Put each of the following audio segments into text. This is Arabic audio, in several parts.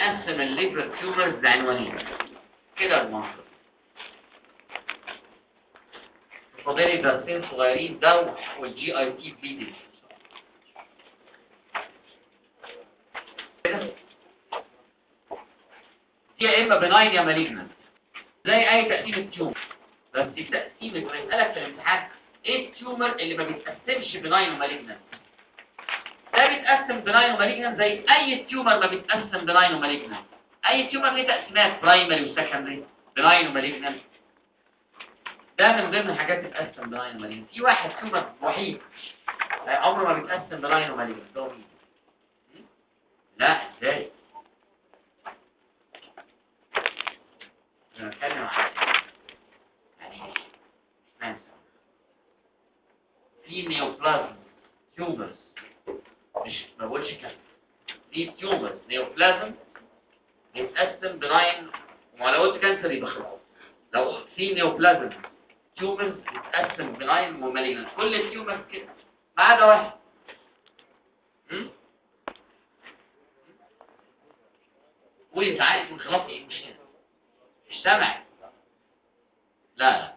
بنقسم الليفر تيومرز لعنوانين كده المنطق. فاضلي درسين صغيرين ده والجي اي تي بليدنج. يا اما بناين يا مالجنانت زي اي تقسيم تيومر، بس التقسيم اللي بيسالك في الامتحان ايه التيومر اللي ما بيتقسمش بناين ومالجنانت؟ ده بيتقسم بناين ومالجنانت زي اي تيومر ما بيتقسم بناين ومالجنانت. اي تيومر ليه تقسيمات برايمري وسكندري بناين ومالجنانت، ده من ضمن الحاجات تتقسم بناين ومالجنانت. في واحد تيومر وحيد عمره ما بيتقسم بناين ومالجنانت، ده مين؟ لا ازاي؟ انا بتكلم عن يعني في نيوبلازم تيومرز، مش ما بقولش كده، في تيومرز نيوبلازم بيتقسم بناين، وما لو قلت كانسر يبقى خلاص. لو في نيوبلازم تيومرز بيتقسم بناين ومالجنانت، كل التيومرز كده ما عدا واحد. قولي تعالي يكون خلاص ايه المشكله؟ مش سامع؟ لا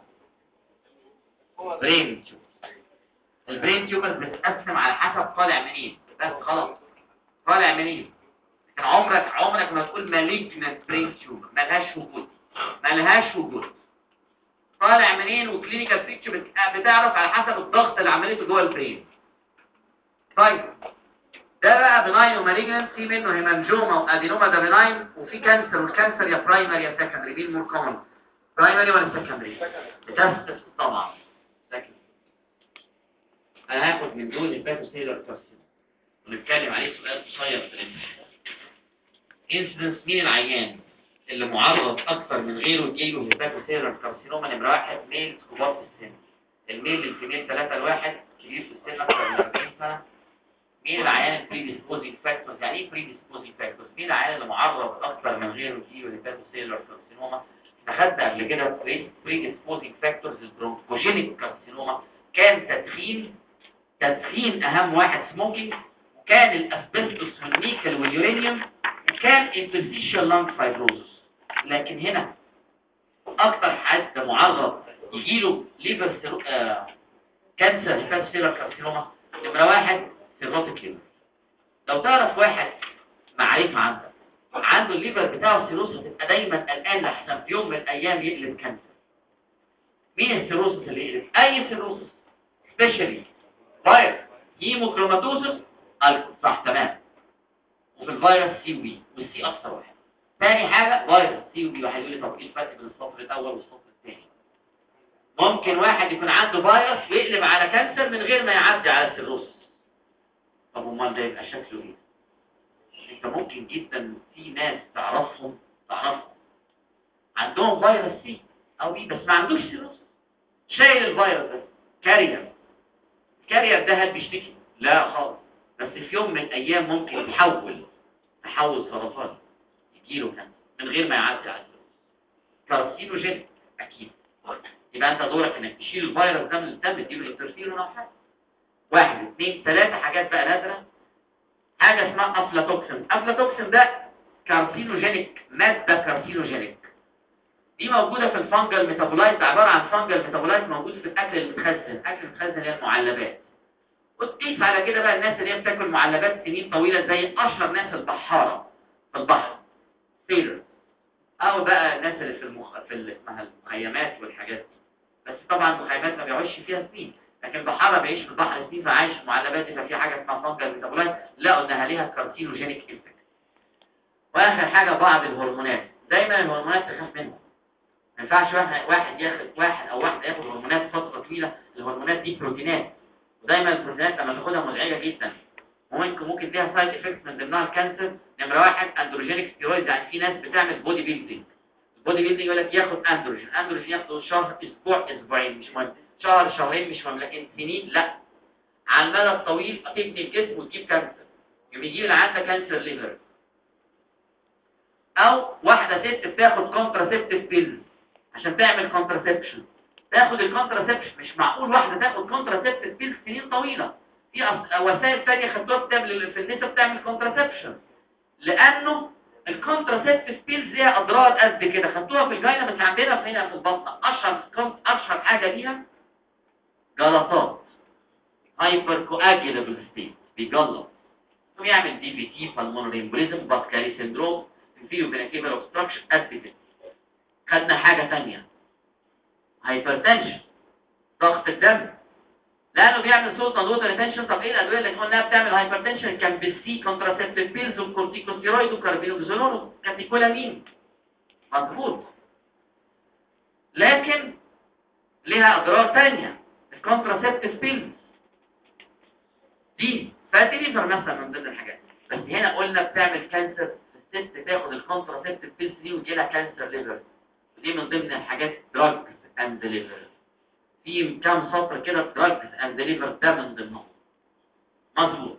برين تيومر. البرين تيومر بتتقسم على حسب طالع منين، بس خلاص طالع منين. لكن عمرك ما تقول مالجنانت برين تيومر، ملهاش وجود. طالع منين وكلينيكال بيكتشر بتعرف على حسب الضغط اللي عملته جوه البرين. طيب ده بقى بناين ومالجنانت، في منه هيمانجوما وادينوما، ده بناين. وفي كانسر، والكانسر يا برايمري يا سكندري. مين مور كومن، برايمري ولا سكندري؟ بتاستس طبعا سكندري. انا هاخد من دول الباثوسيلر كارسينوما ونتكلم عليه سؤال قصير في الامتحان. انسيدنس مين العيان اللي معرض اكثر من غيره يجيله الباثوسيلر كارسينوما؟ نمره واحد ميل كبار في السن، الميل للفيميل 3 ل1، كبير في السن اكثر من 40 سنه. مين العيان البريديسبوزنج فاكتورز؟ يعني ايه بريديسبوزنج فاكتورز؟ مين العيان اللي معرض اكثر من غيره يجيله الباثوسيلر كارسينوما؟ احنا خدنا قبل كده بريديسبوزنج فاكتورز. البرونكوجينيك كارسينوما كان تدخين اهم واحد، سموكينج، وكان الاسبستوس والنيكل واليورانيوم، وكان انترستيشال لانج فايبروزس. لكن هنا اكتر حد معرض يجيله ليفر كانسر هيباتوسيلر كارسينوما نمره واحد سيروتيك ليفر. لو تعرف واحد معرفه عنده الليفر بتاعه سيروس، هتبقى دايما قلقان لحسن في يوم من الايام يقلب كانسر. مين السيروسس اللي يقلب؟ اي سيروسس، سبيشالي فيروس هيموكروماتوسس الكول، صح تمام. وفي الفيروس سي وبي، والسي اكثر واحد. ثاني حاجه فيروس سي وبي. واحد يقول لي طب ايه الفرق بين السطر الاول والسطر الثاني؟ ممكن واحد يكون عنده فيروس ويقلب على كانسر من غير ما يعدي على السيروسس. طب امال ده يبقى شكله ايه؟ انت ممكن جدا في ناس تعرفهم عندهم فيروس سي او بي بس ما عندوش سيروسس، شايل الفيروس ده كارير ده هل بيشتكي؟ لا خالص، بس في يوم من الايام ممكن تحول سرطاني يجيله كانسر من غير ما يعدي على السيروسس. كارسينوجين اكيد. يبقى انت دورك انك تشيل الفيروس ده من الدم، تديله انترفيرون او حاجه. 1 2 3 حاجات بقى نادره. حاجه اسمها افلاتوكسين ده كارسينوجينيك، ماده كارسينوجينيك. دي موجوده في الفانجل ميتابولايت، عباره عن فانجل ميتابولايت موجود في الاكل المتخزن. الاكل المتخزن هي المعلبات. وتقيس على كده بقى الناس اللي هي بتاكل معلبات سنين طويله، زي اشهر ناس البحاره في البحر، سيلر، او بقى الناس اللي في اسمها المخيمات والحاجات دي. بس طبعا المخيمات ما بيعيش فيها سنين، لكن بحاره بيعيش في البحر سنين، فعايش في المعلبات دي، ففي حاجه اسمها فانجل ميتابولايت لقوا انها ليها كارسينوجينيك افكت. واخر حاجه بعض الهرمونات، دايما الهرمونات تخاف منها. ما ينفعش واحد او واحده ياخد هرمونات فتره طويله. الهرمونات دي بروتينات، ودايما البروتينات لما تاخدها مزعجه جدا، ممكن ليها سايد افكتس من ضمنها الكانسر. نمره واحد اندروجينيك ستيرويد، يعني في ناس بتعمل بودي بيلدينج. البودي بيلدينج يقول لك ياخد اندروجين ياخده شهر، اسبوعين مش مهم، شهرين مش مهم، لكن سنين لا. على المدى الطويل تبني الجسم وتجيب كانسر. يجي لها عندها كانسر ليفر. او واحده ست بتاخد كونتراسيبتيف بيلز عشان تعمل كونتراسبشن، تاخد الكونتراسبشن. مش معقول واحده تاخد كونتراسبتيف بيلز سنين طويله. في وسائل ثانيه خدوها بتعمل في النساء بتعمل كونتراسبشن، لانه الكونتراسيبتيف بيلز ليها اضرار قد كده، خدتوها في الجاينه بس عندنا في هنا في البطن. اشهر حاجه ليها جلطات، هايبر كواجيلابل ستيت، بيجلط ويعمل دي في تي، بالمونري امبوليزم، باسكالي سيندروم، فيو فينيكيبل اوبستراكشن قد كده. خدنا حاجه ثانيه، هايبرتنشن، ضغط الدم، لانه بيعمل صوت ووتر ريتنشن. طب ايه الادويه اللي قلناها بتعمل هايبرتنشن؟ كان بالسي كونتراسيبتيف بيلز وكورتيكوستيرويد وكاربينوكسيلون كاتيكولامين، مظبوط. لكن ليها اضرار ثانيه الكونتراسيبتيف بيلز دي، فاتي ليفر مثلا من ضمن الحاجات. بس هنا قلنا بتعمل كانسر، الست تاخد الكونتراسيبتيف بيلز دي ويجي لها كانسر ليفر، دي من ضمن الحاجات دراجز اند ليفر. في كام سطر كده دراجز اند ليفر ده من ضمنهم، مظبوط.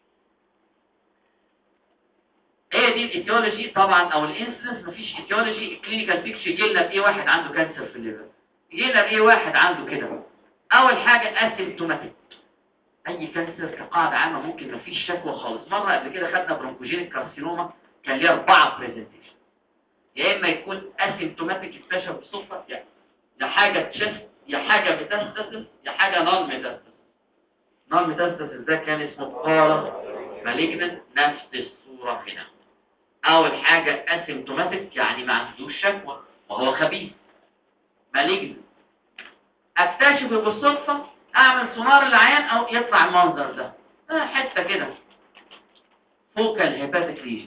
ايه دي الايتيولوجي طبعا او الانسلنس؟ مفيش ايتيولوجي. الكلينيكال بيكتشر يجي لنا بايه واحد عنده كانسر في الليفر، يجي لنا بايه واحد عنده كده. اول حاجه اسيمتوماتيك، اي كانسر كقاعده عامه ممكن مفيش شكوى خالص. مره قبل كده خدنا برونكوجينيك كارسينوما كان ليه 4 بريزنتيشن، يا اما يكون اسيمتوماتيك اكتشف بالصدفه، يا حاجه تشست، يا حاجه ميتاستاسيس، يا حاجه نون ميتاستاسيس. نون ميتاستاسيس ده كان اسمه بارا مالجنت، نفس الصوره هنا. اول حاجه اسيمتوماتيك يعني ما عندوش شكوى وهو خبيث، مالجنت. اكتشفه بالصدفه، اعمل سونار العيان او يطلع المنظر ده، حته كده فوكال هيباتيك ليجن.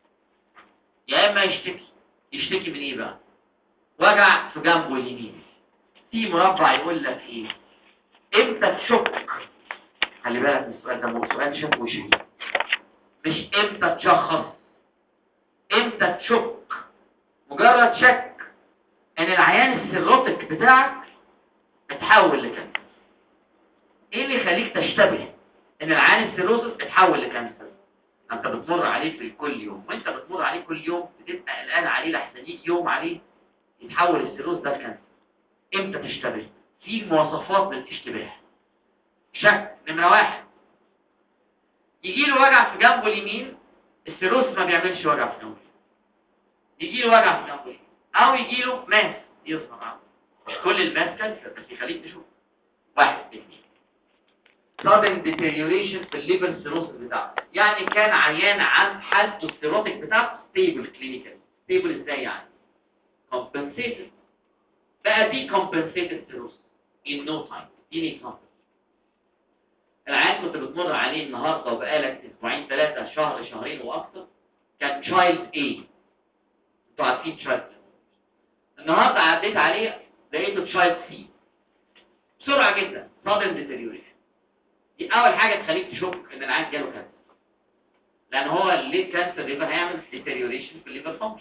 يا اما يشتكي من ايه بقى؟ وجع في جنبه اليمين. في مربع يقول لك ايه؟ امتى تشك؟ خلي بالك من السؤال ده، مو سؤال شكوى شيء، مش امتى تشخص، امتى تشك. مجرد شك ان العيان السيروتك بتاعك اتحول لكانسر. ايه اللي يخليك تشتبه ان العيان السيروسس اتحول لكانسر؟ انت بتمر عليه في كل يوم، وانت بتمر عليه كل يوم بتبقى قلقان عليه لحسن يجي يوم عليه يتحول السيروس ده لكانسر. امتى تشتبه؟ في مواصفات للاشتباه. شك نمره 1، يجي له وجع في جنبه اليمين، السيروس ما بيعملش وجع في جنبه، يجي له وجع في جنبه اليمين، او يجي له ماس يظهر عنه. مش كل الماس كانسر بس يخليك تشوف. 1 2 sudden deterioration في الليفر سيروسس بتاعته، يعني كان عيان عن حالته السيروتك بتاعته ستيبل كلينيكال. ستيبل ازاي يعني؟ compensated، بقى دي compensated سيروسس in no time. دي example. العيان كنت بتمر عليه النهارده وبقالك اسبوعين 3 شهر شهرين واكثر، كان تشايلد A. انتوا عارفين تشايلد، النهارده عديت عليه لقيته تشايلد C. بسرعه جدا sudden deterioration. دي اول حاجه تخليك تشك ان العيان جاله كانسر، لان هو الليد كانسر ليفر هيعمل ديتيريوريشن في الليفر فانكشن.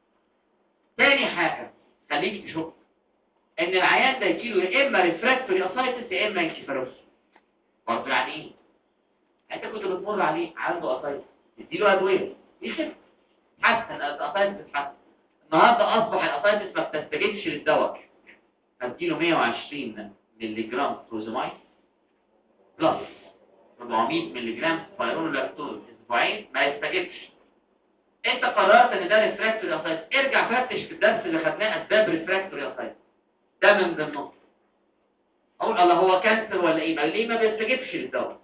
تاني حاجه تخليك تشك ان العيان ده يجيله يا اما ريفراكتوري اسايتس يا اما انكفالوباثي. برضه يعني ايه؟ انت كنت بتمر عليه عنده اسايتس تديله ادويه يخف، حسن الاسايتس تتحسن. النهارده اصبح الاسايتس ما بتستجيبش للدواء، هتديله 120 مللي جرام فروزمايد بلس 400 مللي جرام سبايرونولاكتوز اسبوعين، ما يستجيبش. انت قررت ان ده ريفراكتوري اسايتس، ارجع فتش في الدرس اللي خدناه اسباب ريفراكتوري اسايتس، ده من ضمنهم. اقول الله هو كانسر ولا ايه؟ ما ليه ما بيستجيبش للدواء؟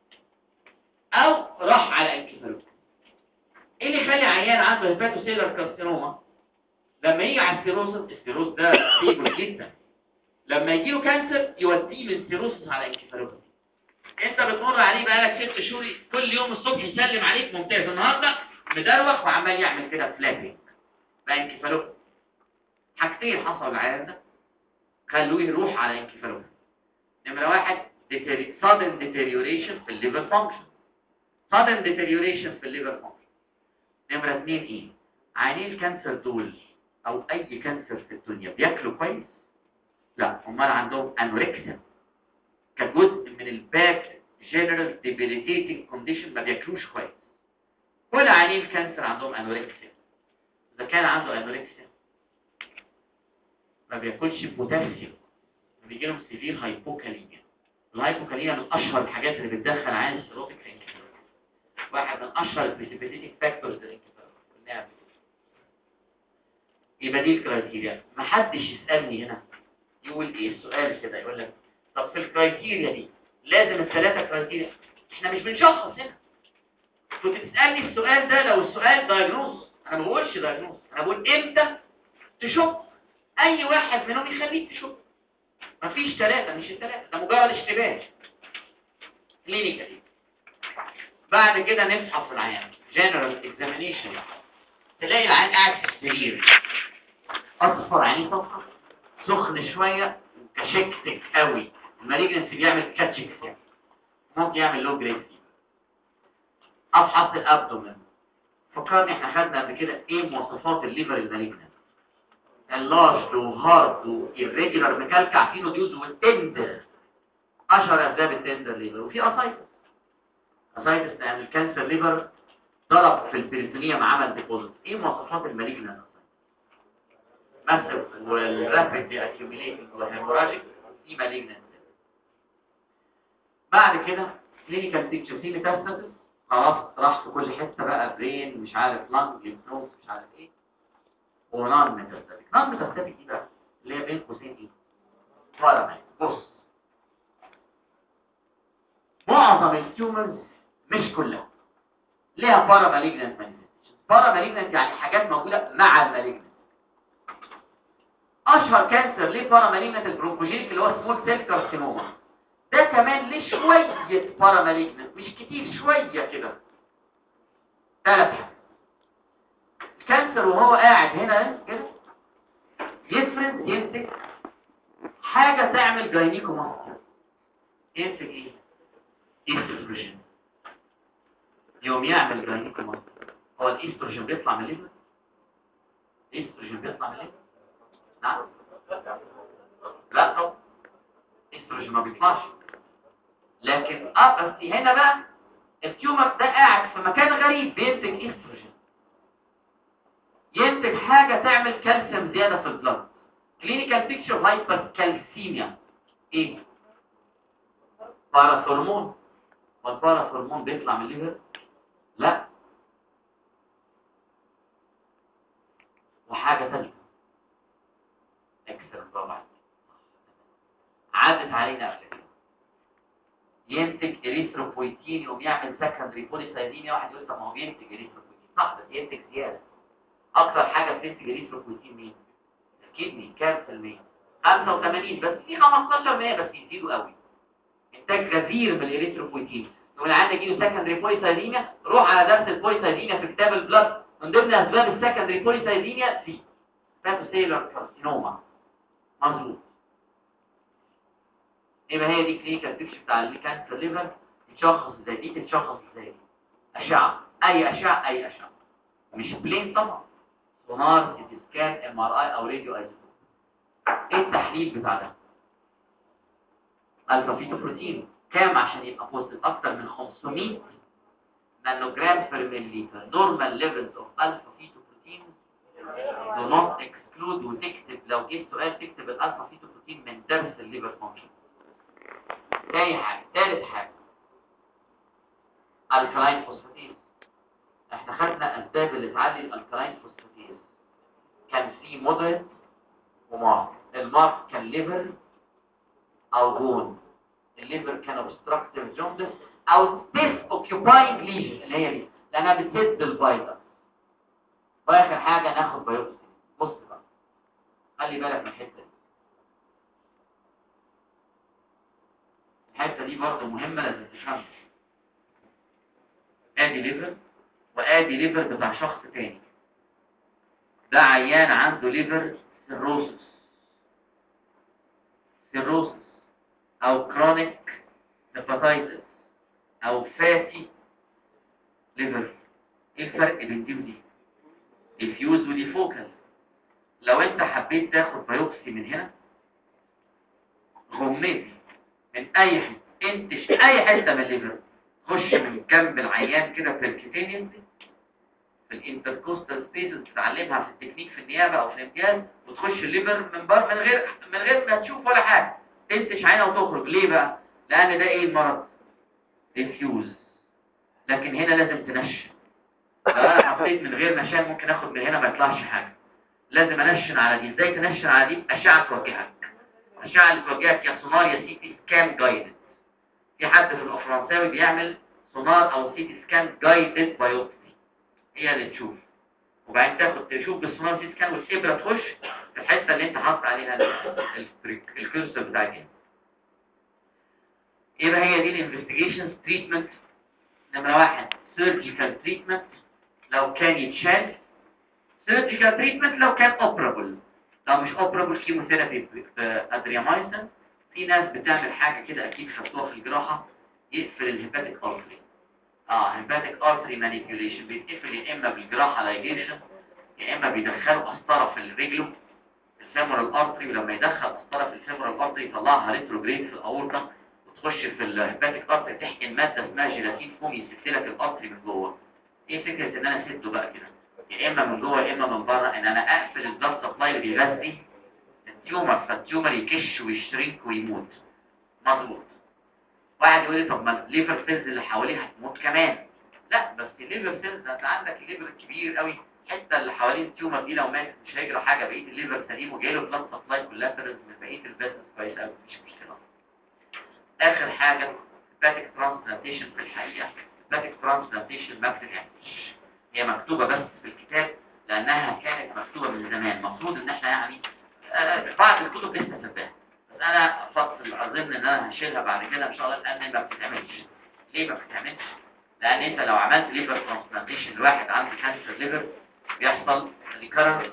او راح على انكفالوباثي. ايه اللي يخلي عيان عنده هيباتوسيلر كارسينوما لما يجي على السيروسس، السيروس ده ستيبل جدا، لما يجي له كانسر يوديه من سيروسس على انكفالوباثي؟ انت بتمر عليه بقالك 6 شهور كل يوم الصبح يسلم عليك ممتاز، النهارده مدروخ وعمال يعمل كده فلابنج بقى انكفالوباثي. حاجتين حصلوا للعيان ده خلوه يروح على انكفالوباثي. نمره 1 sudden deterioration في الليفر فانكشن، sudden deterioration في الليفر فانكشن. نمره 2 ايه؟ عيانين الكانسر دول او اي كانسر في الدنيا بياكلوا كويس؟ لا، امال عندهم انوركسيا كجزء من الباك جنرال ديبيليتيتنج كونديشن، ما بياكلوش كويس. كل عيانين الكانسر عندهم انوركسيا. اذا كان عنده انوركسيا ما بياكلش بوتاسيوم، بيجي لهم سيفير هايبوكاليميا. الهايبوكاليميا من اشهر الحاجات اللي بتدخل عيان السيروتيك في انكفالوباثي، واحد من اشهر البريسيبيتيتنج فاكتورز للانكفالوباثي. يبقى دي الكرايتيريا. محدش يسالني هنا يقول ايه السؤال كده، يقول لك طب في الكرايتيريا دي لازم الثلاثه كرايتيريا؟ احنا مش بنشخص هنا. كنت تسالني السؤال ده لو السؤال دايجنوز، انا ما بقولش دايجنوز، انا بقول امتى تشك. اي واحد منهم يخليك تشك. مفيش ثلاثه، مش الثلاثه، ده مجرد اشتباه كلينيكالي. بعد كده نفحص العيان جنرال اكزامينيشن، تلاقي العيان قاعد في السرير اصفر، عينيه صفرا، سخن شويه، كشكتك قوي، المالجنسي بيعمل كاتشكس، ممكن يعمل لو جريد. افحص الابدومن، فكرني احنا خدنا قبل كده ايه مواصفات الليفر المالجنس؟ اللارج وهارد وإيريجولار مكلكع فيه نوديوز والتندر. اشهر اسباب التندر ليفر، وفي اسايتس لان الكانسر ليفر ضرب في البريتونيوم عمل ديبوزيت. ايه مواصفات المالجنس؟ ماسف والرابيد اكيوميليتنج وهيموراجيك، دي مالجنس. بعد كده كلينيكال بيكتشر، في ميتاستاسيس خلاص راح في كل حته بقى، برين مش عارف لانج ليمف نود مش عارف ايه، ونون ميتاستاتيك. نون ميتاستاتيك دي بقى اللي هي بين قوسين ايه؟ باراميت. بص، معظم التيومرز مش كلها ليها بارامالجنت مانيفستيشن. بارامالجنت يعني حاجات موجوده مع المالجنت. اشهر كانسر ليه بارامالجنت البرونكوجينيك اللي هو سمول سيل كارسينوما. ده كمان ليه شويه بارامالجنت، مش كتير، شويه كده. ثلاث حاجات. الكانسر وهو قاعد هنا كده يفرز ينتج حاجه تعمل جاينيكوماستيا. ينتج ايه؟ استروجين. يوم يعمل جاينيكوماستيا. هو الاستروجين بيطلع من الليفر؟ الاستروجين بيطلع من الليفر؟ نعم؟ لا طبعا، الاستروجين ما بيطلعش. لكن بس هنا بقى التيومر ده قاعد في مكان غريب بينتج استروجين، ينتج حاجه تعمل كالسيوم زياده في البلد. كلينيكال بيكتشر هايبر كالسيميا. ايه؟ باراثورمون. والباراثورمون بيطلع من الليفر؟ لا. وحاجه ثالثه اكسترا طبعا عدت علينا قبل كده، ينتج اريثروبويتين يقوم يعمل سكندري بوليسايديميا. واحد يقول طب ما هو بينتج اريثروبويتين، صح، بس ينتج زياده. اكتر حاجه بتنتج اريثروبويتين مين؟ الكدني. كام في المية؟ 85. بس في 15% بس يزيدوا قوي. انتاج غزير من الاريثروبويتين. لو العيان يجيله سكندري بوليسايديميا، روح على درس البوليسايديميا في كتاب البلاد، من ضمن اسباب السكندري بوليسايديميا دي فاتوسيلر كارسينوما. مظبوط. يبقى هي دي كلينيكال بيكتشر بتاع الكانسر ليفر. تتشخص ازاي دي؟ تتشخص ازاي؟ اشعه، اي اشعه، اي اشعه، مش بلين طبعا، سونار، سي تي سكان، ام ار اي او راديو ايزوتوب. ايه التحليل بتاع ده؟ الفا فيتو بروتين كام عشان يبقى بوزيتيف؟ اكتر من 500 نانوجرام بير مليلتر. نورمال ليفلز اوف الفا فيتو بروتين دو نوت اكسكلود. وتكتب لو جه السؤال تكتب الالفا فيتو بروتين من درس الليفر فانكشن. تاني حاجه، ثالث حاجه، الكلاين فوسفاتيز. احنا خدنا اسباب اللي تعلي الالكلاين فوسفاتيز، كان في مودريت ومارك. المارك كان ليفر او بون. الليفر كان اوبستراكتيف جوندس او ديس اوكيوباينج ليجن اللي هي دي لانها بتسد الفيتامين. واخر حاجه ناخد بايوبسي. بص بقى، خلي بالك من الحته دي. الحته دي برضه مهمه لازم تفهمها. ادي ليفر وادي ليفر بتاع شخص تاني. ده عيان عنده ليفر سيروسس او كرونيك هيباتايتس او فاتي ليفر. ايه الفرق بين دي ودي؟ ديفيوز ودي فوكال. لو انت حبيت تاخد بايوبسي من هنا، غميت من اي حته، انتش اي حته من الليفر، خش من جنب العيان كده بيركيتينيوم في الانتركوستال سبيسز، تتعلمها في التكنيك في النيابه او في الامتياز، وتخش الليفر من بره من غير ما تشوف ولا حاجه، تنتش عينها وتخرج. ليه بقى؟ لان ده ايه المرض؟ ديفيوز. لكن هنا لازم تنشن. لو انا حطيت من غير نشان ممكن اخد من هنا ما يطلعش حاجه. لازم انشن على دي. ازاي تنشن على دي؟ اشعه توجهك. اشعه اللي توجهك يا سونار يا سي تي سكان جايدد. في حد في الفرنساوي بيعمل سونار او سي تي سكان جايدد بايوبسي، هي اللي تشوف، وبعدين تاخد تشوف بالسونار سي سكان والابره تخش في الحته اللي انت حاطط عليها الكرسر بتاعك. يبقى هي دي الانفستيجيشن تريتمنت. نمره واحد سيرجيكال تريتمنت لو كان يتشال، سيرجيكال تريتمنت لو كان اوبرابل، لو مش اوبرابل كيموثيرابي ادريامايسين. في ناس بتعمل حاجه كده اكيد خدتوها في الجراحه، يقفل الهيباتيك ارتري. هيباتيك ارتري مانيبيوليشن، بيتقفل يا اما بالجراحه لايجيشن يا اما بيدخلوا قسطره في رجله الفيمورال ارتري، ولما يدخل قسطره في الفيمورال ارتري يطلعها ريتروجريد في الاورطه وتخش في الهيباتيك ارتري تحقن ماده اسمها جيلاتين فوم يسد لك الارتري من جوه. ايه فكره ان انا اسده بقى كده يا اما من جوه يا اما من بره؟ ان انا اقفل البلاد سبلاي اللي بيغذي التيومر، فالتيومر يكش ويشرينك ويموت. مظبوط. واحد يقول لي طب ما الليفر سيلز اللي حواليه هتموت كمان. لا بس الليفر سيلز انت عندك الليفر كبير قوي، الحته اللي حوالين التيومر دي لو ماتت مش هيجرى حاجه، بقيه الليفر سليم وجايله بلاد سبلاي كولاترز من بقيه الفيسلز كويس قوي، مفيش مشكله. اخر حاجه هيباتيك ترانسبلانتيشن. في الحقيقه هيباتيك ترانسبلانتيشن ما بتتعملش، هي مكتوبه بس في الكتاب لانها كانت مكتوبه من زمان. المفروض ان احنا يعني بعض الكتب لسه سباها، بس انا افضل اظن ان انا هشيلها بعد كده ان شاء الله لان ما بتتعملش. ليه ما بتتعملش؟ لان انت لو عملت ليفر ترانسبلانتيشن لواحد عنده كانسر ليفر بيحصل ريكارنس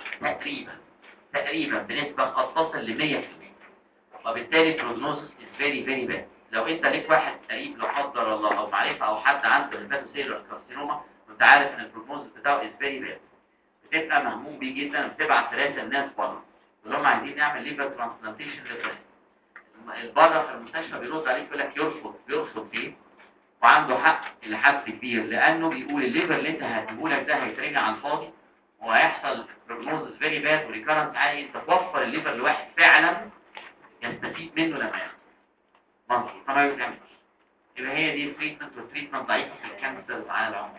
تقريبا بنسبه قد تصل ل 100%، وبالتالي البروجنوزس از فيري فيري باد. لو انت ليك واحد قريب لا قدر الله او معرفه او حد عنده هيباتوسيلر كارسينوما وانت عارف ان البروجنوزس بتاعه از فيري باد، بتبقى مهموم بيه جدا وبتبعت ثلاثه الناس بره اللي هم عايزين نعمل ليفر ترانسبلانتيشن لفلان. بره في المستشفى بيرد عليك يقول لك بيرفض ليه؟ وعنده حق لحد كبير، لانه بيقول الليفر اللي انت هتجيبه ده هيترمي على الفاضي وهيحصل بروجنوزس فيري باد وريكارنس عالي. انت توفر الليفر لواحد فعلا يستفيد منه لما ياخده. مظبوط، فما يتعملش. يبقى هي دي التريتمنت، والتريتمنت ضعيفه في الكانسر على العموم.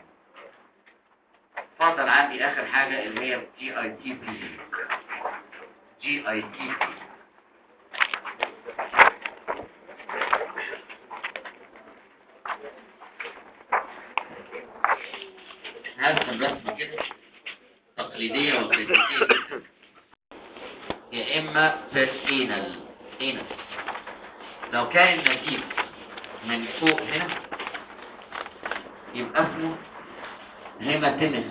اتفضل. عندي اخر حاجه اللي هي جي اي تي بي. جي اي تي بي هرسم رسمه كده تقليديه وكلاسيكيه جدا. يا اما فيرسينال لو كان النزيف من فوق هنا يبقى اسمه هيماتيمس،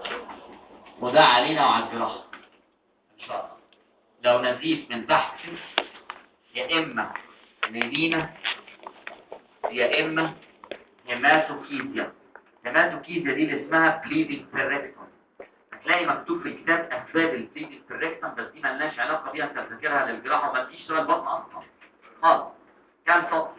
وده علينا وعلى الجراحه ان شاء الله. لو نزيف من تحت يا اما ميلينا يا اما هيماتوكيزيا. هيماتوكيزيا دي اللي اسمها بليدنج بيركتوم. هتلاقي مكتوب في الكتاب اسباب البليدنج بيركتوم، بس دي مالناش علاقه بيها، انت بتذاكرها للجراحه وما تجيش سؤال بطن اصلا خالص. كام سطر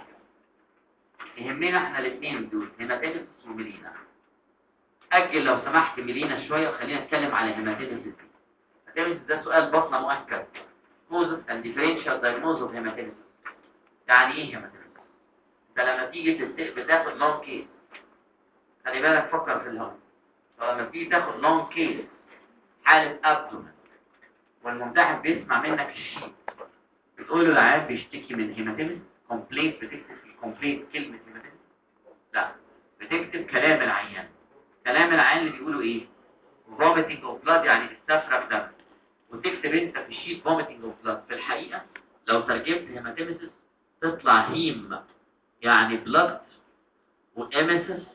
يهمنا احنا الاثنين دول، هيماتيمس وميلينا. اجل لو سمحت ميلينا شويه وخلينا نتكلم على هيماتيمس. هيماتيمس ده سؤال بطن مؤكد. causes and differential diagnosis of hematemesis. يعني ايه هيماتيمس؟ انت لما تيجي بتاخد لونج كيس، خلي بالك فكر في الهون، فلما تيجي تاخد لونج كيس حاله ابدومن والممتحن بيسمع منك الشيء بتقول له العيان بيشتكي من هيماتيمس كومبليت، بتكتب في الكومبليت كلمه هيماتيمس؟ لا، بتكتب كلام العيان. كلام العيان اللي بيقولوا ايه؟ vomiting of blood يعني استفرغ دم، وتكتب انت في الشيت vomiting of blood. في الحقيقه لو ترجمت هيماتيمسس تطلع هيم يعني بلاد، واميسس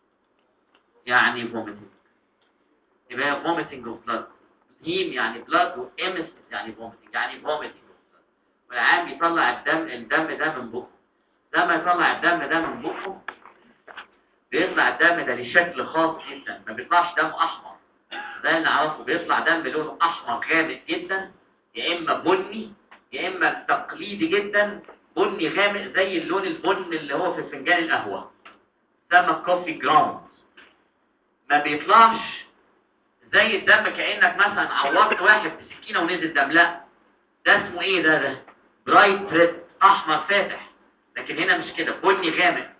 يعني فوميتنج. يبقى فوميتنج اوف بلاد. هيم يعني بلاد، واميسس يعني فوميتنج، يعني فوميتنج اوف بلاد. والعيان بيطلع الدم ده من بقه. لما يطلع الدم ده من بقه بيطلع الدم ده لشكل خاص جدا، ما بيطلعش دم احمر زي اللي نعرفه، بيطلع دم لونه احمر غامق جدا، يا اما بني يا اما تقليدي جدا بني غامق زي اللون البن اللي هو في فنجان القهوه، ده كوفي جراوند. ما بيطلعش زي الدم كانك مثلا عورت واحد بسكينه ونزل دم، لا، ده اسمه ايه؟ ده برايت ريد، احمر فاتح. لكن هنا مش كده، بني غامق.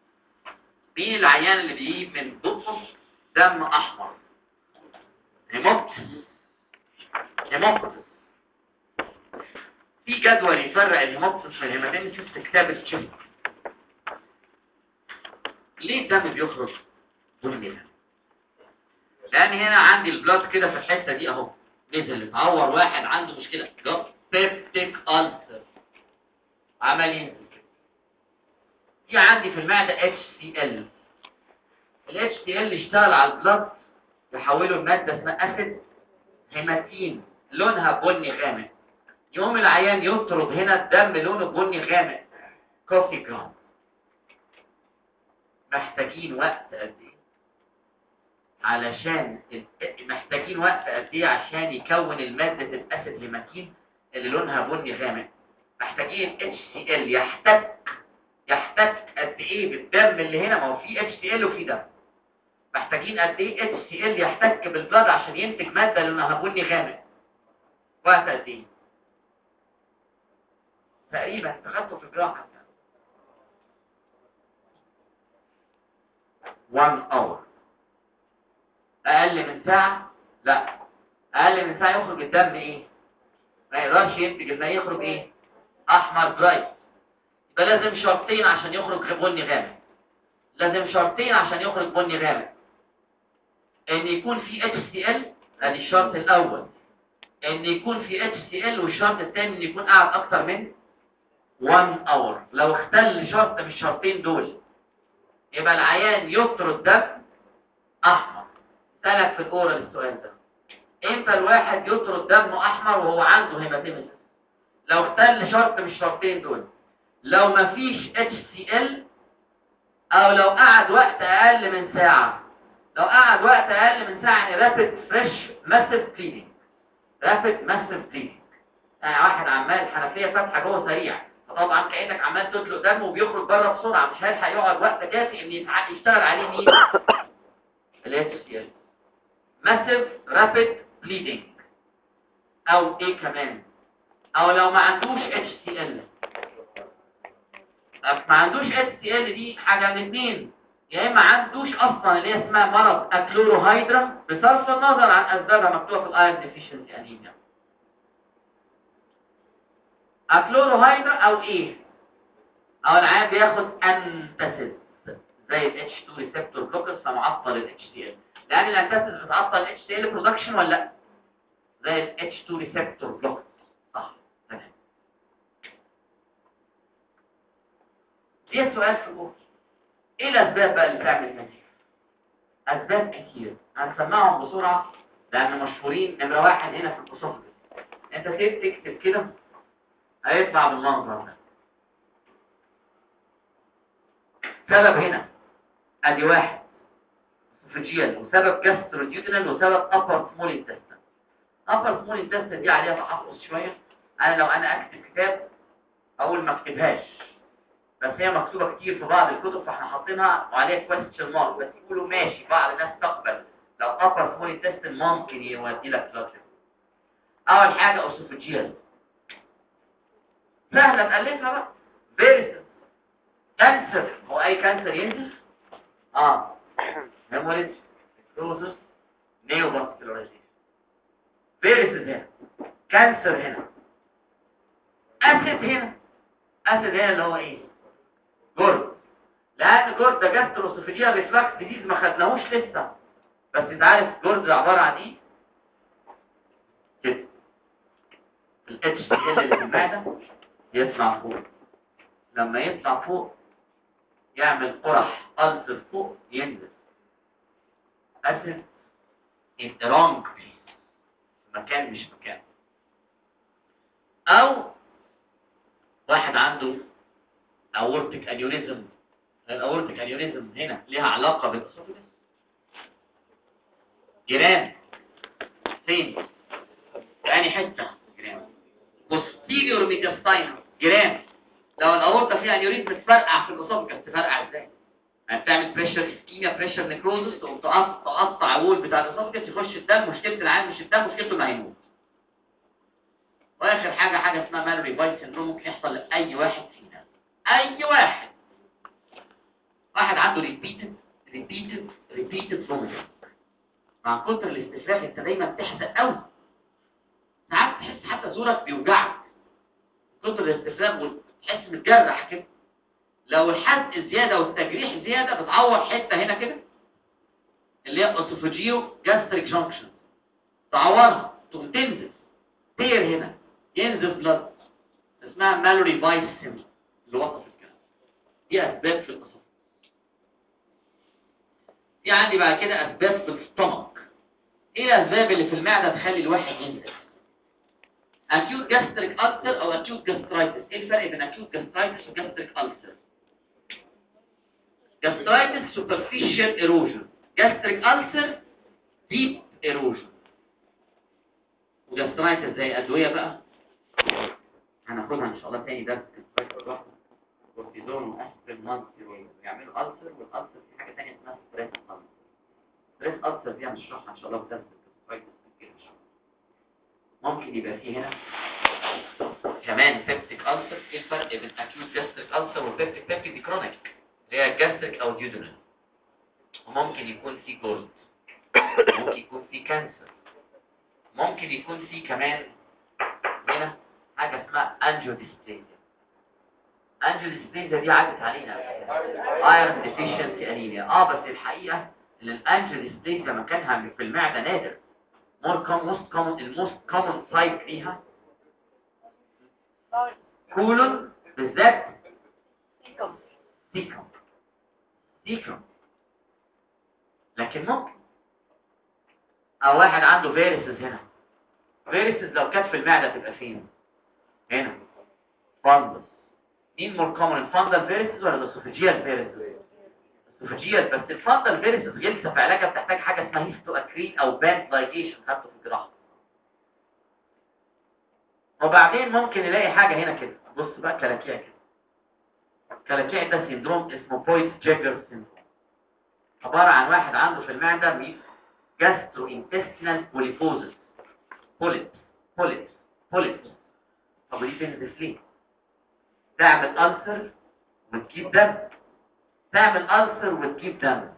مين العيان اللي بيجيب من بقه دم احمر؟ هيموبتس. هيموبتس. في جدول يفرق الهيموبتس من الهيماتيمسيس في كتاب الشيست. ليه الدم بيخرج بني؟ لان هنا عندي البلاد كده في الحته دي اهو نزل اتعور، واحد عنده مشكله بيبتيك ألسر عمل ينزل كده. في عندي في المعده HCl. ال HCl اشتغل على البلاد يحوله لماده اسمها اسيد هيماتين لونها بني غامق. يوم العيان يطرد هنا الدم لونه بني غامق كوفي جرام. محتاجين وقت قد ايه علشان محتاجين وقت قد ايه عشان يكون الماده الاسيد هيماتين اللي لونها بني غامق؟ محتاجين HCl يحتك قد ايه بالدم اللي هنا؟ ما هو في HCl وفي دم. محتاجين قد ايه HCl يحتك بالبلاد عشان ينتج ماده لونها بني غامق؟ وقت قد ايه؟ تقريبا تخدته في الجراحه 1 اور. اقل من ساعه؟ لا، اقل من ساعه يخرج الدم ايه؟ ما يقدرش ينتج الماء، يخرج ايه؟ احمر برايت. يبقى لازم شرطين عشان يخرج بني غامق. لازم شرطين عشان يخرج بني غامق: ان يكون في HCl، ادي الشرط الاول، ان يكون في HCl، والشرط الثاني ان يكون قاعد اكتر من 1 اور. لو اختل شرط من الشرطين دول يبقى العيان يطرد دم احمر. سألك في الاورال السؤال ده: امتى الواحد يطرد دمه احمر وهو عنده هيماتيمسيس؟ لو اختل شرط من الشرطين دول، لو مفيش HCl، او لو قعد وقت اقل من ساعة. لو قعد وقت اقل من ساعة يعني رابيد فريش ماسيف بليدنج. رابيد ماسيف بليدنج يعني واحد عمال الحنفية فاتحة جوه سريع، فطبعا كأنك عمال تدلق دم وبيخرج بره بسرعة، مش هيلحق يقعد وقت كافي ان يشتغل عليه مين؟ ال HCl. ماسيف رابيد بليدنج. او ايه كمان؟ او لو ما عندوش HCl. ما عندوش HCl دي حاجة من اتنين: يا اما عندوش اصلا اللي هي اسمها مرض اكلوروهيدرا بصرف النظر عن اسبابها مكتوبة في الايرون ديفيشنسي انيميا. اكلوروهيدرا او ايه؟ او العيان بياخد انتاسيد زي ال H2 ريسبتور بلوكرز فمعطل ال HCl. لان الانتاسيد بتعطل ال HCl برودكشن ولا لا؟ زي ال H2 ريسبتور بلوكرز. صح تمام. ايه السؤال في الأول؟ ايه الاسباب بقى اللي تعمل نزيف؟ اسباب كتير هنسمعهم بسرعه لان مشهورين. نمره واحد هنا في الاسوفجس، انت سيب تكتب كده هيطلع بالمنظر ده. سبب هنا ادي واحد اسوفجيال، وسبب جاستروديودينال، وسبب ابر سمول انتستين. ابر سمول انتستين دي عليها تحفظ شويه. انا لو انا اكتب كتاب اقول ما اكتبهاش، بس هي مكتوبه كتير في بعض الكتب فاحنا حاطينها وعليها كويستشن مارك، بس يقولوا ماشي بعض الناس تقبل لو ابر سمول انتستين ممكن يودي لك بلاد. اول حاجه اسوفجيال سهله تالفها بقى: فيرسس كانسر. هو اي كانسر ينزل؟ هيموريج، كروزس، نيوباسكولاريزيشن. فيرسس هنا، كانسر هنا، اسيد هنا. اسيد هنا اللي هو ايه؟ جرد. لان جرد ده جاستروسوفيجيال ريفلاكس ديزيز ما خدناهوش لسه، بس انت عارف جرد ده عباره عن ايه؟ كده ال HCl اللي في المعده يطلع فوق. لما يطلع فوق يعمل قرح ألسر فوق ينزل أسد in the wrong place، مكان مش مكان. أو واحد عنده aortic aneurysm. الأورتيك أنيوريزم هنا ليها علاقة بالأسوفجس. جيران فين؟ في أي حتة؟ جيران posterior mediastinum. جيران لو الأورطة فيها أنيوريزم تفرقع في الأسوفجس، تفرقع إزاي؟ هتعمل بريشر اسكيميا، بريشر نيكروزس، تقوم تقطع الوول بتاع الاسوفجس، يخش الدم. مشكله العين مش الدم، مشكلته انه هيموت. واخر حاجه اسمها مالوري باي سيندروم، ممكن يحصل لاي واحد فينا. اي واحد عنده ريبيتد فوميتنج مع كتر الاستفراغ. انت دايما بتحزق قوي، ساعات تحس حتى زورك بيوجعك كتر الاستفراغ وتحس متجرح كده. لو الحزق زياده والتجريح زياده بتعور حته هنا كده اللي هي اسوفاجيو جاستريك جانكشن، تعورها تقوم تنزف تير هنا ينزف بلد، اسمها مالوري فايس سيندروم اللي وصف الكلام. دي اسباب في الاسوفاج. في عندي بعد كده اسباب في الستومك. ايه الاسباب اللي في المعده تخلي الواحد ينزف؟ acute gastric ulcer او acute gastritis. ايه الفرق بين acute gastritis و gastric ulcer؟ gastritis superficial erosion، gastric ulcer deep erosion. وgastritis زي ادويه بقى هناخدها ان شاء الله تاني درس gastritis كورتيزون واسبرين مانتيرويد يعملوا ulcer، والulcer في حاجه ثانيه اسمها stress ulcer. stress ulcer دي هنشرحها ان شاء الله في درس gastritis كده. ممكن يبقى فيه هنا كمان بيبتيك ألسر. ايه الفرق بين acute gastric ulcer وبيبتيك؟ بيبتيك دي كرونيك اللي هي gastric او duodenal، وممكن يكون في جولد، ممكن يكون في كانسر، ممكن يكون في كمان هنا حاجه اسمها انجيوديسبليزيا. انجيوديسبليزيا دي عدت علينا ايرون ديفيشنسي انيميا. بس الحقيقه ان الانجيوديسبليزيا مكانها في المعده نادر. الموست كومن سايت فيها كولون، بالذات سيكم. لكن ممكن او واحد عنده فيروسز هنا. فيروسز لو كانت في المعده تبقى فين؟ هنا فاندس. مين مور كومن، الفاندل فيروسز ولا الاسوفاجيال فيروسز؟ الاسوفاجيال. بس الفاندل فيروسز غلسه في علاجها بتحتاج حاجه اسمها هيستو اكرين او باند لايجيشن، خدته في الجراحه. وبعدين ممكن نلاقي حاجه هنا كده، بص بقى كلاكيع كده. كلاكيع ده سيندروم اسمه بويس جيجر سيندروم، عباره عن واحد عنده في المعده جاسترو انتستينال بوليبوزس، بوليبس. طب دي تنزف ليه؟ تعمل ألسر وتجيب دم، تعمل ألسر وتجيب دم.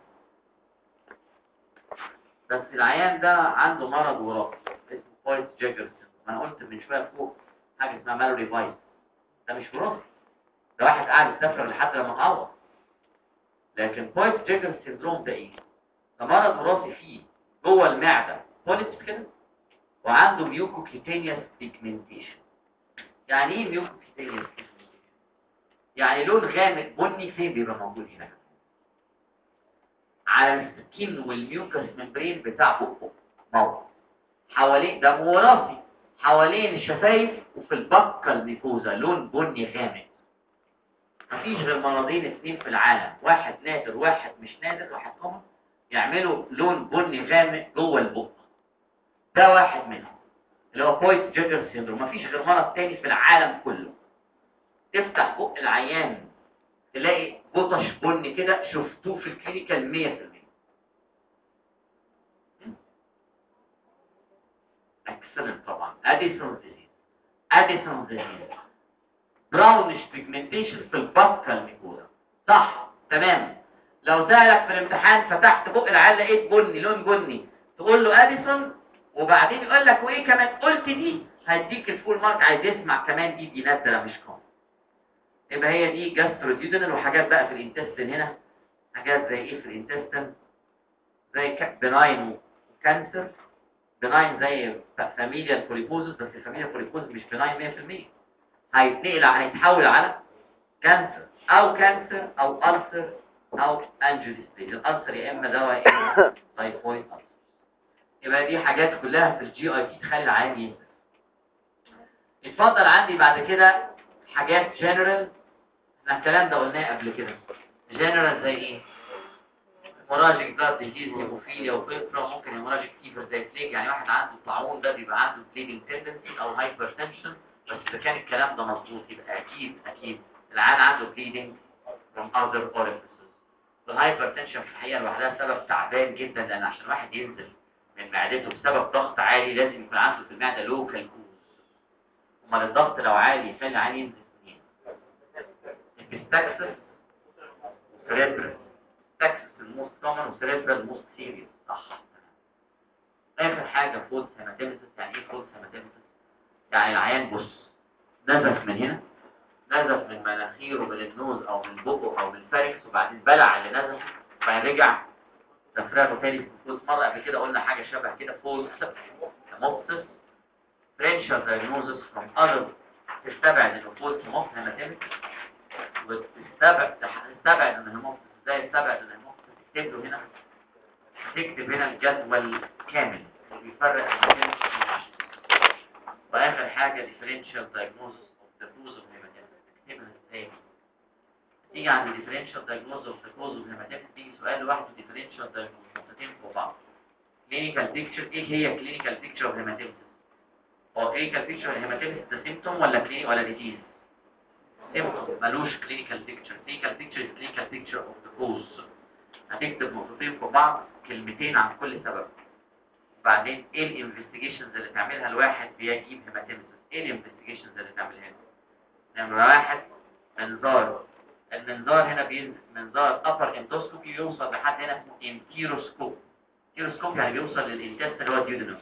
بس العيان ده عنده مرض وراثي اسمه بويس جيجر سيندروم. انا قلت من شويه فوق حاجه اسمها مالوري فايس، ده مش وراثي، ده واحد قاعد يسافر لحد لما اتعور. لكن بويس جيجر سيندروم ده ايه؟ ده مرض وراثي فيه جوه المعده بوليبس كده، وعنده ميوكوكيتينيوس بيجمنتيشن. يعني ايه ميوكوكيتينيوس بيجمنتيشن؟ يعني لون غامق بني. فين بيبقى موجود هنا؟ على السكين والميوكس ممبرين بتاع بقه موجود حوالين، ده وراثي، حوالين الشفايف وفي البقه الميكوزا لون بني غامق. مفيش غير مرضين اثنين في العالم، واحد نادر واحد مش نادر، واحد كومن، يعملوا لون بني غامق جوه البق. ده واحد منهم اللي هو بويس جيجر سيندروم. مفيش غير مرض تاني في العالم كله. تفتح بق العيان تلاقي بطش بني كده، شفتوه في الكلينيكال 100%. اكسلنت طبعا. اديسون ديزيز براونش بيجمنتيشن في البقه الميكوزا. صح تمام. لو سألك في الامتحان فتحت بق العيان لقيت بني، لون بني، تقول له اديسون، وبعدين يقول لك وايه كمان قلت دي، هديك الفول مارك. عايز يسمع كمان دي نادره مش كومن. يبقى هي دي جاستروديودينال. وحاجات بقى في الانتستين هنا، حاجات زي ايه في الانتستين؟ زي بناين وكانسر. بناين زي فاميليا بوليبوزس، بس الفاميليا بوليبوزس مش بناين 100%، هيتحول على كانسر او ألسر او انجيوديسبليزيا. الألسر يا اما دواء يا اما تايفويد ألسر. يبقى دي حاجات كلها في الجي اي تي تخلي العيان ينزل. اتفضل عندي بعد كده حاجات جنرال. احنا الكلام ده قلناه قبل كده. جنرال زي ايه؟ هيموراجيك بلاد ديزيز، هيموفيليا وفيبرا، ممكن هيموراجيك فيفر زي بليج. يعني واحد عنده طاعون ده بيبقى عنده بليدنج تندنسي او هايبرتنشن. بس اذا كان الكلام ده مظبوط يبقى اكيد العيان عنده بليدنج from other orifices. الهايبرتنشن في الحقيقه لوحدها سبب تعبان جدا، لان عشان واحد ينزل من معدته بسبب ضغط عالي لازم يكون عنده في المعده لوكال كوز. امال الضغط لو عالي يخلي العيان ينزل منين؟ البيستاكسس سريبرال. تاكسس الموست كومن وسريبرال الموست سيريس. صح. اخر حاجه فولس هيماتيمسس. يعني ايه فولس هيماتيمسس؟ يعني العيان بص نزف من هنا، نزف من مناخيره من النوز او من بقه او من الفاركس، وبعدين بلع اللي نزف، وبعدين رجع تفرغه تاني في الفوز. مره قبل كده قلنا حاجه شبه كده، فوز هيموبسس differential diagnosis from other. تستبعد انه فوز هيماتيميك، وتستبعد ان هيموبسس. ازاي تستبعد ان هيموبسس؟ تكتب له هنا، تكتب هنا الجدول كامل بيفرق هيماتيميك. واخر حاجه differential diagnosis of the cause of hematitis. تكتبها ازاي؟ تيجي عند differential diagnosis of the cause of hematitis تيجي سؤال لوحده differential diagnosis نقطتين فوق بعض. clinical picture. ايه هي clinical picture of hematitis؟ هو clinical picture of hematitis ده symptom ولا disease؟ symptom ملوش clinical picture. clinical picture is clinical picture of the cause. هتكتب نقطتين فوق بعض كلمتين عن كل سبب. بعدين ايه الانفستيجيشنز اللي تعملها الواحد بيجيب هيماتيمسيس؟ ايه الانفستيجيشنز اللي تعملها؟ نمرة واحد منظار. المنظار هنا بينزل منظار upper endoscopy بيوصل لحد هنا اسمه انتيروسكوب. انتيروسكوب يعني بيوصل للانتست اللي هو الديودنم.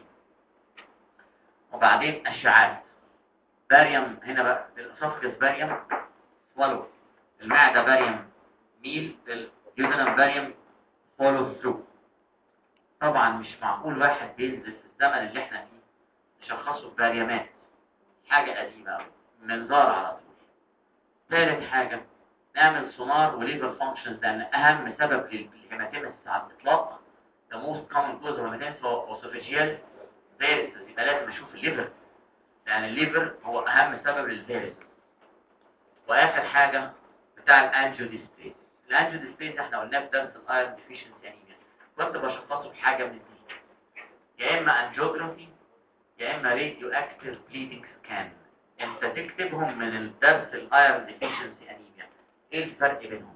وبعدين اشعاعات باريوم هنا بقى الاسوفجس باريوم سوالو، المعده باريوم ميل، الديودنم باريوم فولو ثرو. طبعا مش معقول واحد بينزل في الزمن اللي احنا فيه يشخصه بباريامات، حاجه قديمه قوي. منظار على طول. ثالث حاجه نعمل سونار وليفر فانكشنز، لان اهم سبب للهيماتيمسيس على الاطلاق the most common cause of hematitis هو اوسوفيجيال فيروسز. يبقى لازم اشوف الليفر، لان الليفر هو اهم سبب للفيروس. واخر حاجه بتاع الانجيوديسبليز. الانجيوديسبليز احنا قلناه في درس الايرون ديفيشنسي انيميا، كنت بشخصه بحاجه من دي، يا اما انجيوجرافي يا اما راديو اكتيف بليدنج سكان. انت تكتبهم من الدرس الايرون ديفيشنسي انيميا. ايه الفرق بينهم؟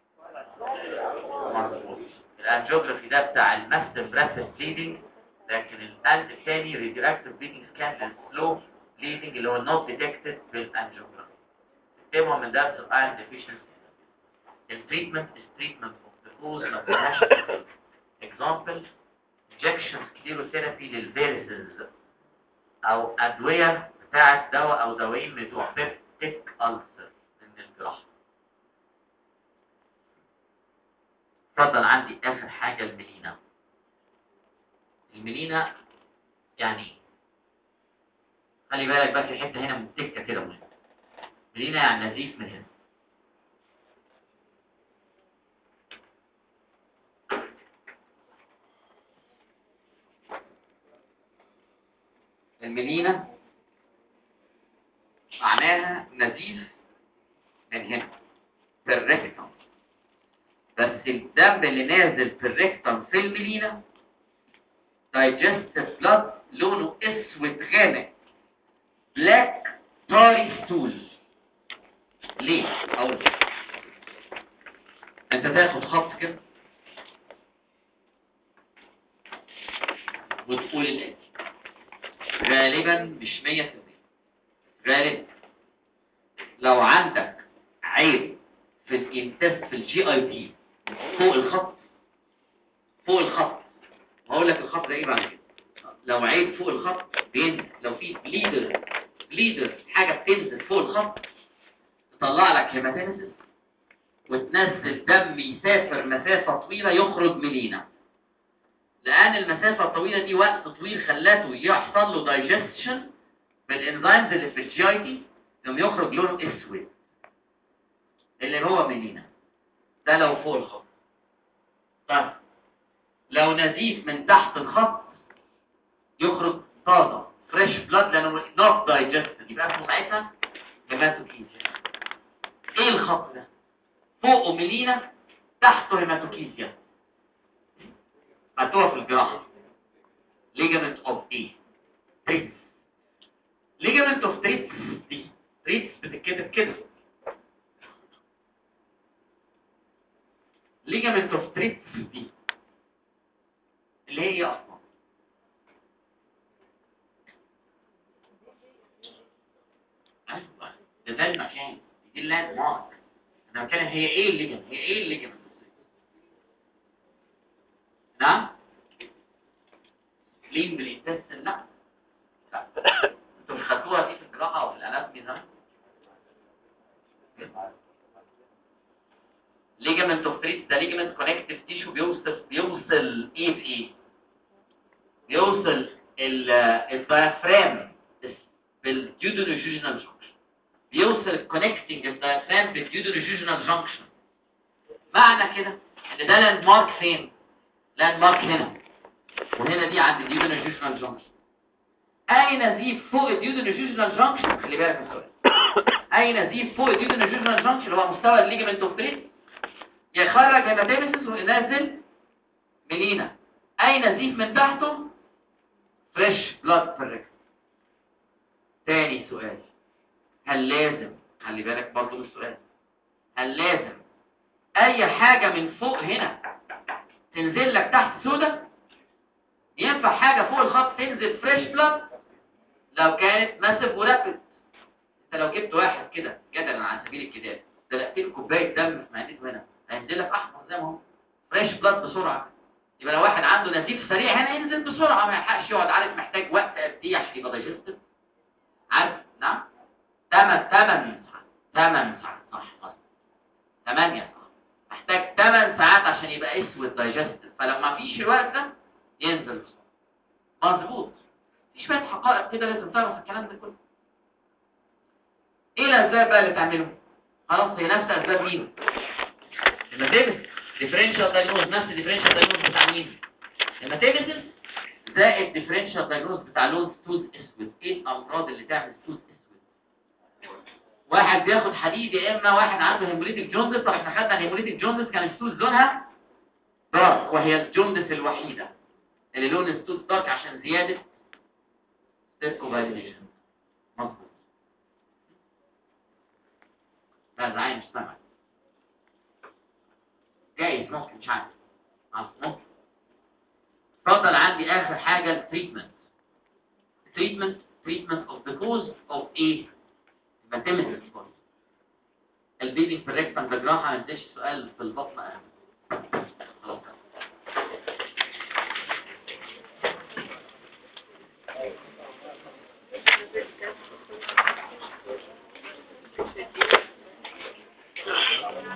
مظبوط. الانجيوجرافي ده بتاع الماستر رابيد بليدنج، لكن الثاني راديو اكتيف بليدنج سكان للسلو بليدنج اللي هو نوت ديتكتد بالانجيوجرافي. تكتبهم من درس الايرون ديفيشنسي. التريتمنت is treatment of the cause ما فيهاش example injection sclerotherapy للفيروسز، او ادويه بتاعت دواء او دوايين بتوع بيبتيك ألسر من الجراحه. اتفضل. عندي اخر حاجه الميلينا. الميلينا يعني خلي بالك بس في حته هنا متكه كده مهمه. الميلينا يعني نزيف من هنا. الميلينا معناها نزيف من هنا في الريكتم، بس الدم اللي نازل في الريكتم في الميلينا digestive blood لونه اسود غامق بلاك تاري ستول. ليه؟ اقول لك. انت تاخد خط كده وتقول الاتي، غالبا مش 100%، غالبا لو عندك عيب في الانتست في الجي اي تي فوق الخط، فوق الخط هقول لك الخط ده ايه بعد كده. لو عيب فوق الخط بينزل، لو في بليدر حاجه بتنزل فوق الخط تطلع لك هيماتيمسيس وتنزل دم يسافر مسافه طويله يخرج ميلينا، لان المسافه الطويله دي وقت طويل خلاته يحصل له دايجستشن بالانزيمز اللي في الجي اي تي، يوم يخرج لونه اسود اللي هو ميلينا. ده لو فوق الخط. طيب لو نزيف من تحت الخط يخرج طازه فريش بلاد لانه نوت دايجستد، يبقى اسمه ساعتها هيماتوكيزيا. ايه الخط ده؟ فوقه ميلينا تحته هيماتوكيزيا. هتقف في الجراحه ليجامنت اوف ايه؟ تريتس. ليجامنت اوف تريتس دي تريتس بتتكتب كده، ليجامنت اوف تريتس دي اللي هي ايه اصلا؟ ايوه ده المكان، دي اللاند مارك. انا بتكلم هي ايه الليجامنت، هي ايه الليجامنت؟ نعم سليم بالانتستين. لا انتوا مش خدتوها ده ليجمنت كونكتيف تيشو بيوصل ايه بايه؟ بيوصل الدايفرام بالديودونوجينال جانكشن، بيوصل كونكتنج الدايفرام بالديودونوجينال جانكشن. معنى كده ان ده لاند مارك فين؟ لاند مارك هنا، وهنا دي عند الديودونوجينال جانكشن. اي نزيف فوق الديودونوجينال جانكشن، خلي بالك من السؤال، اي نزيف فوق الديودونوجينال جانكشن اللي هو مستوى الليجمنت اوف بريد يخرج هيماتيمسيس وينزل منينا. اي نزيف من تحته فريش بلاد في الرجل. تاني سؤال، هل لازم، خلي بالك برضه من السؤال، هل لازم اي حاجة من فوق هنا تنزل لك تحت سودا؟ ينفع حاجة فوق الخط تنزل فريش بلاد لو كانت ماسف ورابد. انت لو جبت واحد كده جدلا على سبيل الكتاب دلقت له كوبايه دم في معدته هنا هينزل لك احمر زي ما هو فريش بلاد بسرعه. يبقى لو واحد عنده نزيف سريع هنا ينزل بسرعه، ما يلحقش يقعد، عارف محتاج وقت قد ايه عشان يبقى دايجستيف؟ عارف؟ نعم 8 ساعات صح 8 صح، محتاج 8 ساعات عشان يبقى اسود دايجستيف. فلو ما فيش الوقت ده ينزل بسرعه. مظبوط. في شويه حقائق كده لازم تعرف الكلام ده كله. ايه الاسباب بقى اللي تعمله؟ خلاص هي نفس اسباب مين؟ الماتيمس ديفرنشال دايجنوز، نفس الديفرنشال دايجنوز بتاع مين؟ الماتيمس زائد ديفرنشال دايجنوز بتاع لون ستوز اسود. ايه الامراض اللي تعمل ستوز اسود؟ واحد بياخد حديد، يا اما واحد عنده هيموليتيك جوندس. طب احنا خدنا الهيموليتيك جوندس كان ستوز لونها دارك، وهي الجوندس الوحيده اللي لون ستوز دارك عشان زياده ستيركوفايليشن. مظبوط. لا زعيم مش سامع. جايز ممكن مش عارف. ممكن. فضل عندي اخر حاجه التريتمنت. treatment of the cause of ايه؟ هيماتيمسيس. البيبي في الريكتم ده جراحه، ما نديش سؤال في البطن اهم.